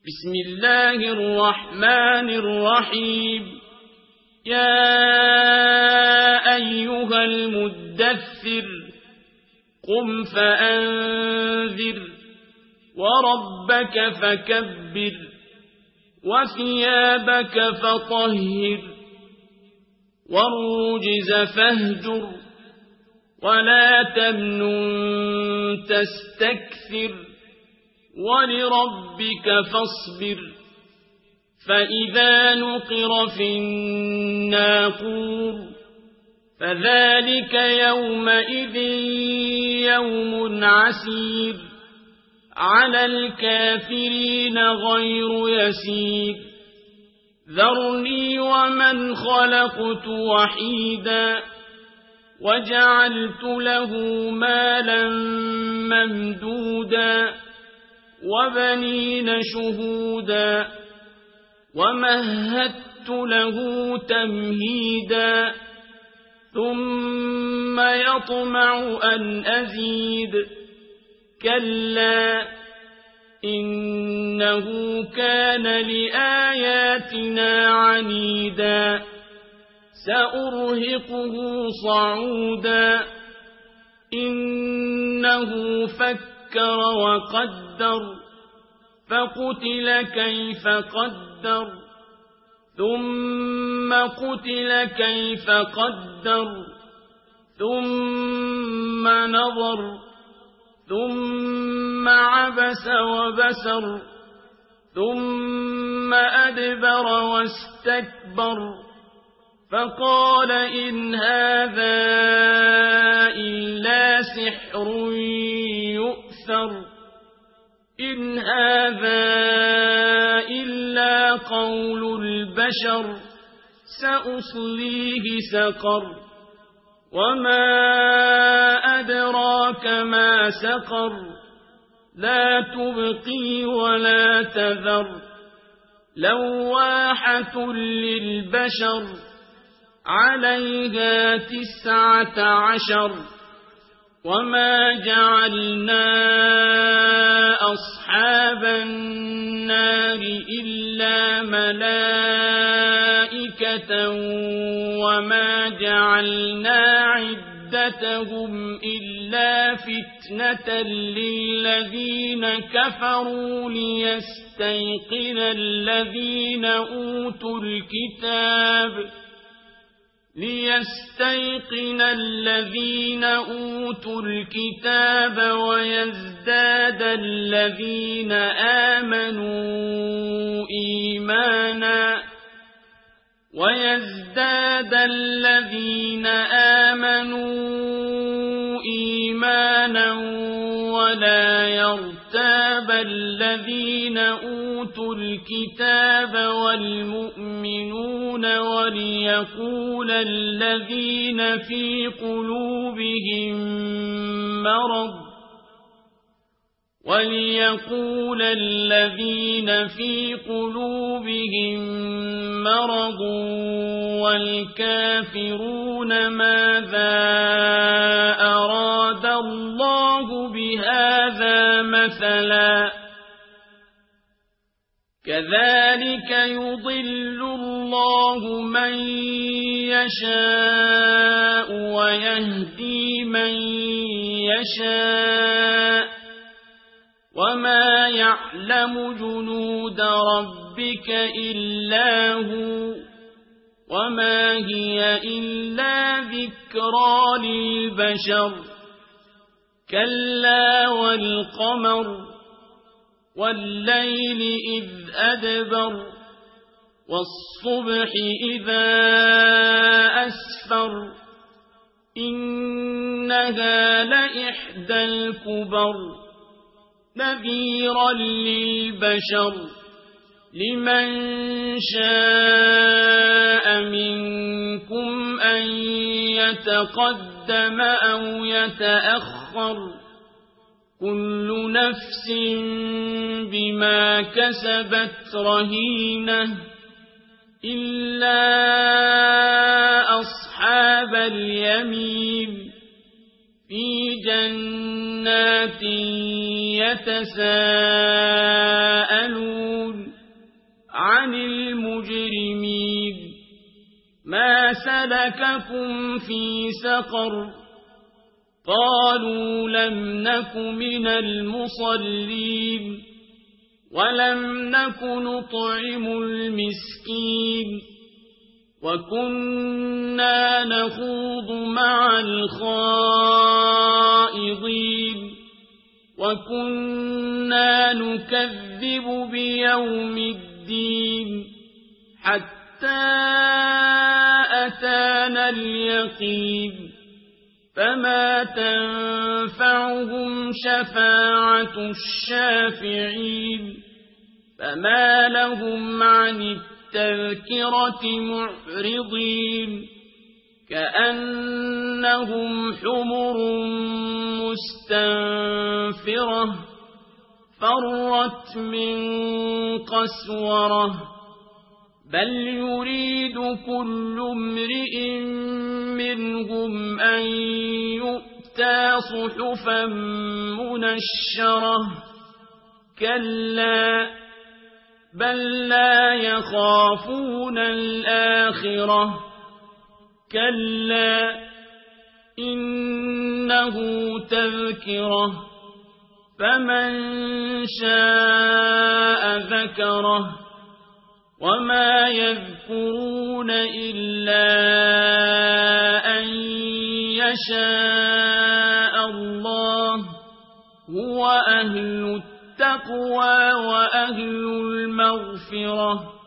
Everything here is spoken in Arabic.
بسم الله الرحمن الرحيم يا أيها المدثر قم فأنذر وربك فكبر وثيابك فطهر والرجز فاهجر ولا تمنن تستكثر ولربك فاصبر فإذا نقر في الناقور فذلك يومئذ يوم عسير على الكافرين غير يسير ذرني ومن خلقت وحيدا وجعلت له مالا ممدودا وبنين شهودا ومهدت له تمهيدا ثم يطمع أن أزيد كلا إنه كان لآياتنا عنيدا سأرهقه صعودا إنه فكر وقدر فقتل كيف قدر ثم قتل كيف قدر ثم نظر ثم عبس وبسر ثم أدبر واستكبر فقال إن هذا إلا سحر يؤثر إن هذا إلا قول البشر سأصليه سقر وما أدراك ما سقر لا تبقي ولا تذر لواحة للبشر عليها 19 وما جعلنا أصحاب النار إلا ملائكة وما جعلنا عدتهم إلا فتنة للذين كفروا ليستيقن الذين أوتوا الكتاب ويزداد الذين آمنوا إيمانا ولا يرتاب الذين أوتوا الكتاب والمؤمنون وليقول الذين في قلوبهم مرض والكافرون ماذا أراد الله بهذا مثلا كذلك يضل الله من يشاء ويهدي من يشاء وما يعلم جنود ربك إلا هو وما هي إلا ذكرى للبشر كلا والقمر والليل إذ أدبر والصبح إذا أسفر إنها لإحدى الكبر نذيرا للبشر لمن شاء منكم أن يتقدم أو يتأخر كل نفس بما كسبت رهينة إلا أصحاب اليمين في جنات جنات يتساءلون عن المجرمين ما سلككم في سقر قالوا لم نك من المصلين ولم نك نطعم المسكين وكنا نخوض مع الخائضين وكنا نكذب بيوم الدين حتى أتانا اليقين فما تنفعهم شفاعة الشافعين فما لهم عن التذكرة معرضين كأنهم حمر مستنفرة فرت من قسورة بل يريد كل امرئ منهم أن يؤتى صحفا منشرة كلا بل لا يخافون الآخرة كلا إنه تذكرة فمن شاء ذكره وما يذكرون إلا أن يشاء الله هو أهل التقوى وأهل المغفرة